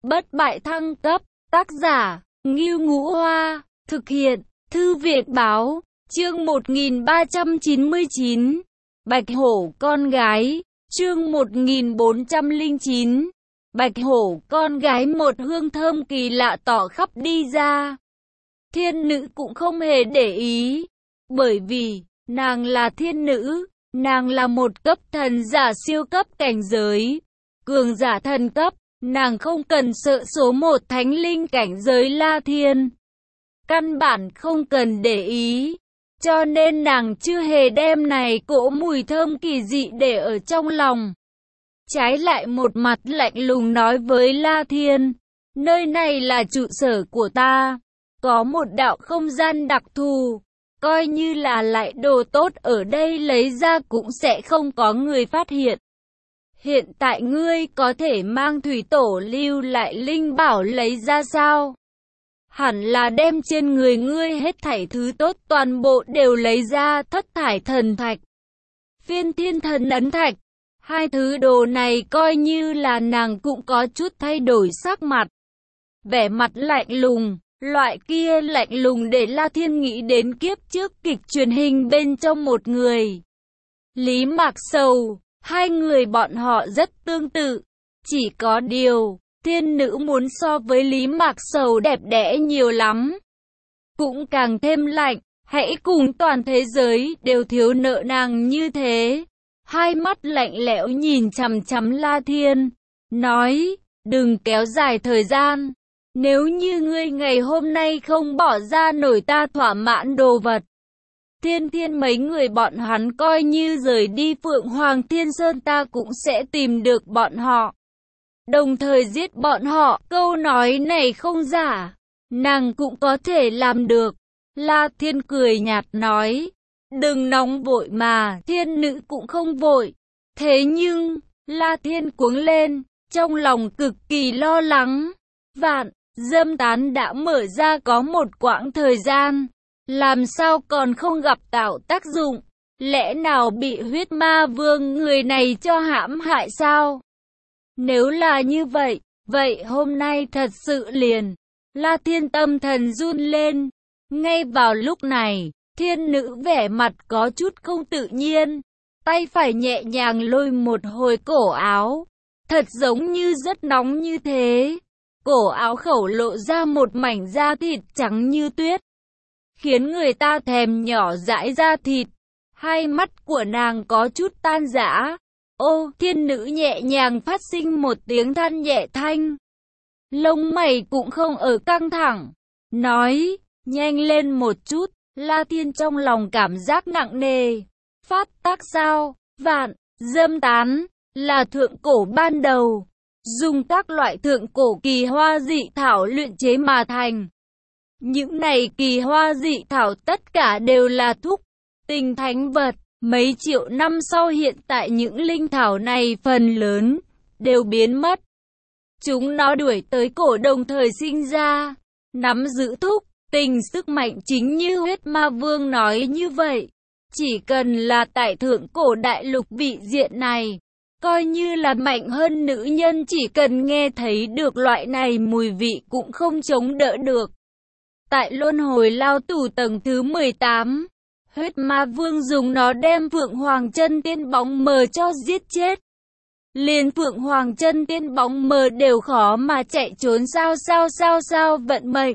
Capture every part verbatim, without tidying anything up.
bất bại thăng cấp, tác giả, Ngưu Ngũ Hoa, thực hiện, Thư viện Báo, chương một nghìn ba trăm chín mươi chín, Bạch Hổ con gái, chương một nghìn bốn trăm lẻ chín, Bạch Hổ con gái. Một hương thơm kỳ lạ tỏ khắp đi ra. Thiên nữ cũng không hề để ý, bởi vì, nàng là thiên nữ, nàng là một cấp thần giả siêu cấp cảnh giới, cường giả thần cấp, nàng không cần sợ số một thánh linh cảnh giới La Thiên. Căn bản không cần để ý, cho nên nàng chưa hề đem này cỗ mùi thơm kỳ dị để ở trong lòng. Trái lại một mặt lạnh lùng nói với La Thiên, nơi này là trụ sở của ta, có một đạo không gian đặc thù, coi như là lại đồ tốt ở đây lấy ra cũng sẽ không có người phát hiện. Hiện tại ngươi có thể mang thủy tổ lưu lại linh bảo lấy ra sao? Hẳn là đem trên người ngươi hết thảy thứ tốt toàn bộ đều lấy ra. Thất thải thần thạch, phiên thiên thần ấn thạch, hai thứ đồ này coi như là nàng cũng có chút thay đổi sắc mặt. Vẻ mặt lạnh lùng, loại kia lạnh lùng để La Thiên nghĩ đến kiếp trước kịch truyền hình bên trong một người. Lý Mạc Sầu, hai người bọn họ rất tương tự, chỉ có điều, thiên nữ muốn so với Lý Mạc Sầu đẹp đẽ nhiều lắm. Cũng càng thêm lạnh, hãy cùng toàn thế giới đều thiếu nợ nàng như thế. Hai mắt lạnh lẽo nhìn chằm chằm La Thiên, nói, đừng kéo dài thời gian. Nếu như ngươi ngày hôm nay không bỏ ra nổi ta thỏa mãn đồ vật, Thiên Thiên mấy người bọn hắn coi như rời đi Phượng Hoàng Thiên Sơn ta cũng sẽ tìm được bọn họ, đồng thời giết bọn họ. Câu nói này không giả, nàng cũng có thể làm được. La Thiên cười nhạt nói, đừng nóng vội mà. Thiên nữ cũng không vội. Thế nhưng, La Thiên cuống lên, trong lòng cực kỳ lo lắng. Vạn Dâm Tán đã mở ra có một quãng thời gian, làm sao còn không gặp tạo tác dụng? Lẽ nào bị huyết ma vương người này cho hãm hại sao? Nếu là như vậy, vậy hôm nay thật sự liền. La Thiên tâm thần run lên. Ngay vào lúc này, thiên nữ vẻ mặt có chút không tự nhiên, tay phải nhẹ nhàng lôi một hồi cổ áo, thật giống như rất nóng như thế. Cổ áo khẩu lộ ra một mảnh da thịt trắng như tuyết, khiến người ta thèm nhỏ dãi da thịt. Hai mắt của nàng có chút tan rã. Ô, thiên nữ nhẹ nhàng phát sinh một tiếng than nhẹ thanh. Lông mày cũng không ở căng thẳng. Nói, nhanh lên một chút. La Thiên trong lòng cảm giác nặng nề. Phát tác sao? Vạn Dâm Tán là thượng cổ ban đầu, dùng các loại thượng cổ kỳ hoa dị thảo luyện chế mà thành. Những này kỳ hoa dị thảo tất cả đều là thúc tinh thánh vật. Mấy triệu năm sau hiện tại những linh thảo này phần lớn đều biến mất. Chúng nó đuổi tới cổ đồng thời sinh ra, nắm giữ thúc tinh sức mạnh chính như huyết ma vương nói như vậy. Chỉ cần là tại thượng cổ đại lục vị diện này, coi như là mạnh hơn nữ nhân chỉ cần nghe thấy được loại này mùi vị cũng không chống đỡ được. Tại luân hồi lao tù tầng thứ mười tám, huyết ma vương dùng nó đem Phượng Hoàng chân tiên bóng mờ cho giết chết. Liền Phượng Hoàng chân tiên bóng mờ đều khó mà chạy trốn. Sao sao sao sao vận mệnh.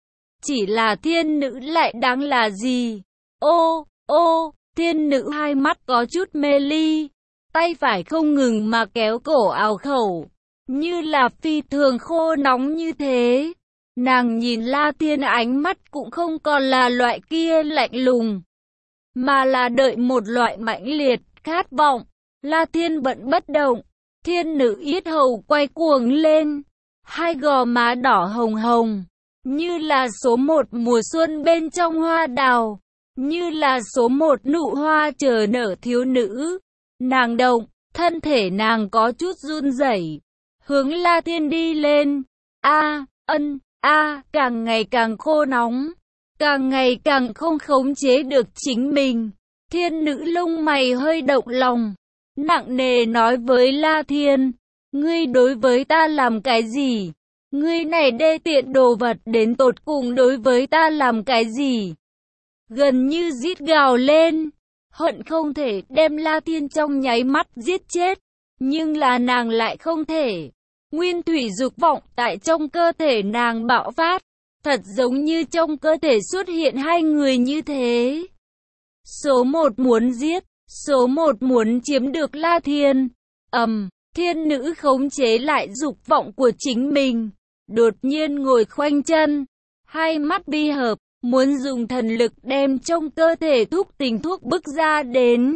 Chỉ là thiên nữ lại đáng là gì? Ô, ô, thiên nữ hai mắt có chút mê ly, tay phải không ngừng mà kéo cổ áo khẩu, như là phi thường khô nóng như thế. Nàng nhìn La Thiên ánh mắt cũng không còn là loại kia lạnh lùng, mà là đợi một loại mãnh liệt, khát vọng. La Thiên vẫn bất động, thiên nữ yết hầu quay cuồng lên, hai gò má đỏ hồng hồng, như là số một mùa xuân bên trong hoa đào, như là số một nụ hoa chờ nở thiếu nữ. Nàng động, thân thể nàng có chút run rẩy, hướng La Thiên đi lên. A, ân, a, càng ngày càng khô nóng, càng ngày càng không khống chế được chính mình. Thiên nữ lông mày hơi động lòng, nặng nề nói với La Thiên, ngươi đối với ta làm cái gì? Ngươi này đê tiện đồ vật đến tột cùng đối với ta làm cái gì? Gần như rít gào lên, hận không thể đem La Thiên trong nháy mắt giết chết, nhưng là nàng lại không thể. Nguyên thủy dục vọng tại trong cơ thể nàng bạo phát, thật giống như trong cơ thể xuất hiện hai người như thế. Số một muốn giết, số một muốn chiếm được La Thiên. Ầm, thiên nữ khống chế lại dục vọng của chính mình, đột nhiên ngồi khoanh chân, hai mắt bi hợp, muốn dùng thần lực đem trong cơ thể thúc tình thuốc bức ra đến.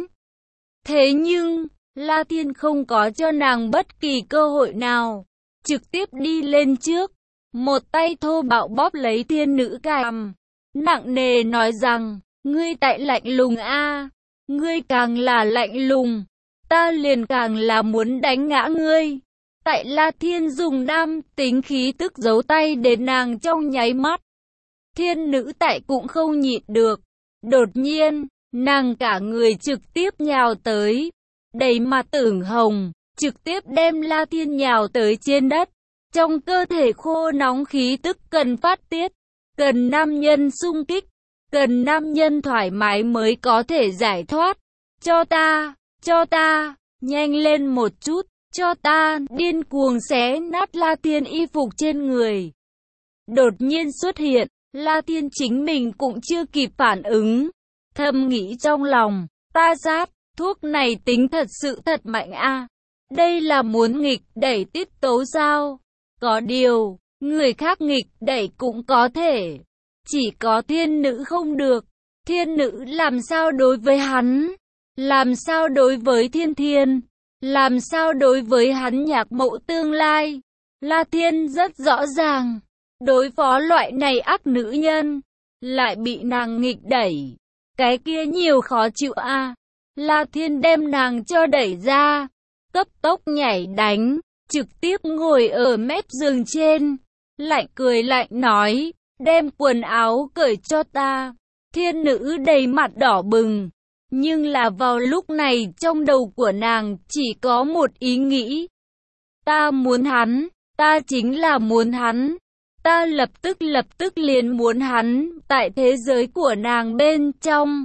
Thế nhưng, La Thiên không có cho nàng bất kỳ cơ hội nào, trực tiếp đi lên trước, một tay thô bạo bóp lấy thiên nữ cằm, nặng nề nói rằng, ngươi tại lạnh lùng a, ngươi càng là lạnh lùng, ta liền càng là muốn đánh ngã ngươi. Tại La Thiên dùng nam tính khí tức giấu tay đến nàng trong nháy mắt. Thiên nữ tại cũng không nhịn được. Đột nhiên, nàng cả người trực tiếp nhào tới, đầy mặt ửng hồng, trực tiếp đem La Thiên nhào tới trên đất. Trong cơ thể khô nóng khí tức cần phát tiết, cần nam nhân xung kích, cần nam nhân thoải mái mới có thể giải thoát. Cho ta, cho ta, nhanh lên một chút, cho ta, điên cuồng xé nát La Thiên y phục trên người. Đột nhiên xuất hiện, La Thiên chính mình cũng chưa kịp phản ứng, thầm nghĩ trong lòng, ta sát, thuốc này tính thật sự thật mạnh a. Đây là muốn nghịch đẩy tiết tấu sao? Có điều, người khác nghịch đẩy cũng có thể, chỉ có thiên nữ không được. Thiên nữ làm sao đối với hắn? Làm sao đối với thiên thiên? Làm sao đối với hắn nhạc mẫu tương lai? La Thiên rất rõ ràng, đối phó loại này ác nữ nhân, lại bị nàng nghịch đẩy, cái kia nhiều khó chịu a. À. La Thiên đem nàng cho đẩy ra, cấp tốc nhảy đánh, trực tiếp ngồi ở mép giường trên, lạnh cười lạnh nói, đem quần áo cởi cho ta. Thiên nữ đầy mặt đỏ bừng, nhưng là vào lúc này trong đầu của nàng chỉ có một ý nghĩ. Ta muốn hắn, ta chính là muốn hắn, ta lập tức lập tức liền muốn hắn, tại thế giới của nàng bên trong.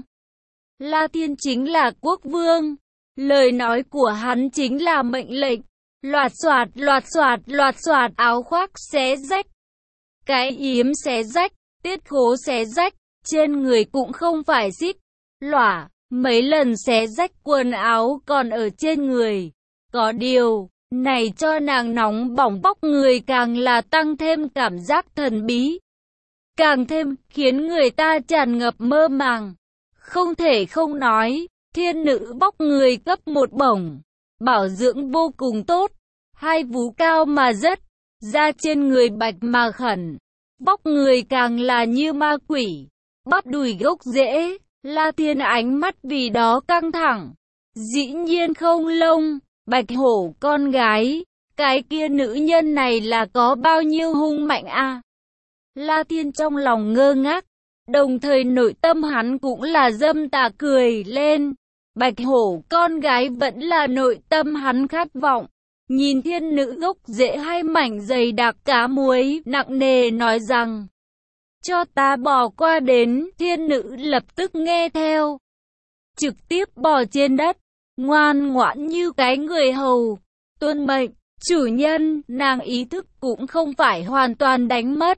La Thiên chính là quốc vương, lời nói của hắn chính là mệnh lệnh, loạt xoạt loạt xoạt loạt xoạt áo khoác xé rách, cái yếm xé rách, tiết khố xé rách, trên người cũng không phải xích, lỏa, mấy lần xé rách quần áo còn ở trên người. Có điều, này cho nàng nóng bỏng bóc người càng là tăng thêm cảm giác thần bí, càng thêm khiến người ta tràn ngập mơ màng. Không thể không nói, thiên nữ bóc người cấp một bổng, bảo dưỡng vô cùng tốt, hai vú cao mà rất, da trên người bạch mà khẩn, bóc người càng là như ma quỷ, bắp đùi gốc rễ. La Thiên ánh mắt vì đó căng thẳng, dĩ nhiên không lông, bạch hổ con gái, cái kia nữ nhân này là có bao nhiêu hung mạnh a? À? La Thiên trong lòng ngơ ngác, đồng thời nội tâm hắn cũng là dâm tà cười lên. Bạch hổ con gái vẫn là nội tâm hắn khát vọng. Nhìn thiên nữ gốc rễ hai mảnh dày đặc cá muối, nặng nề nói rằng, cho ta bò qua đến. Thiên nữ lập tức nghe theo, trực tiếp bò trên đất, ngoan ngoãn như cái người hầu, tuân mệnh. Chủ nhân, nàng ý thức cũng không phải hoàn toàn đánh mất,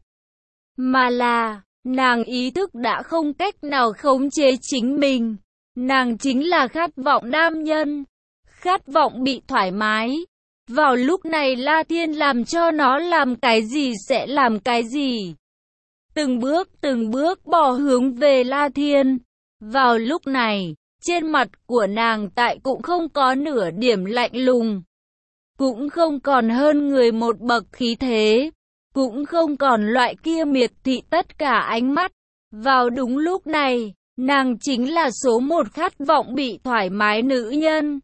mà là nàng ý thức đã không cách nào khống chế chính mình. Nàng chính là khát vọng nam nhân, khát vọng bị thoải mái. Vào lúc này La Thiên làm cho nó làm cái gì sẽ làm cái gì. Từng bước từng bước bò hướng về La Thiên. Vào lúc này, trên mặt của nàng tại cũng không có nửa điểm lạnh lùng, cũng không còn hơn người một bậc khí thế, cũng không còn loại kia miệt thị tất cả ánh mắt. Vào đúng lúc này, nàng chính là số một khát vọng bị thoải mái nữ nhân.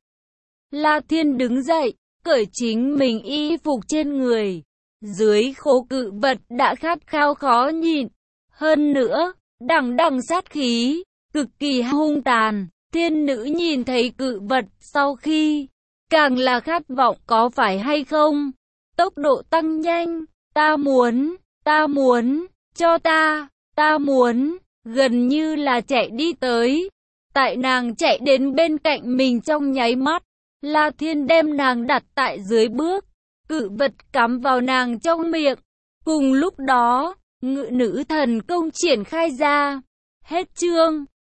La Thiên đứng dậy, cởi chính mình y phục trên người. Dưới khố cự vật đã khát khao khó nhịn. Hơn nữa, đằng đằng sát khí, cực kỳ hung tàn. Thiên nữ nhìn thấy cự vật sau khi, càng là khát vọng có phải hay không. Tốc độ tăng nhanh, ta muốn, ta muốn, cho ta, ta muốn, gần như là chạy đi tới. Tại nàng chạy đến bên cạnh mình trong nháy mắt, La Thiên đem nàng đặt tại dưới bước, cự vật cắm vào nàng trong miệng. Cùng lúc đó, ngự nữ thần công triển khai ra. Hết chương.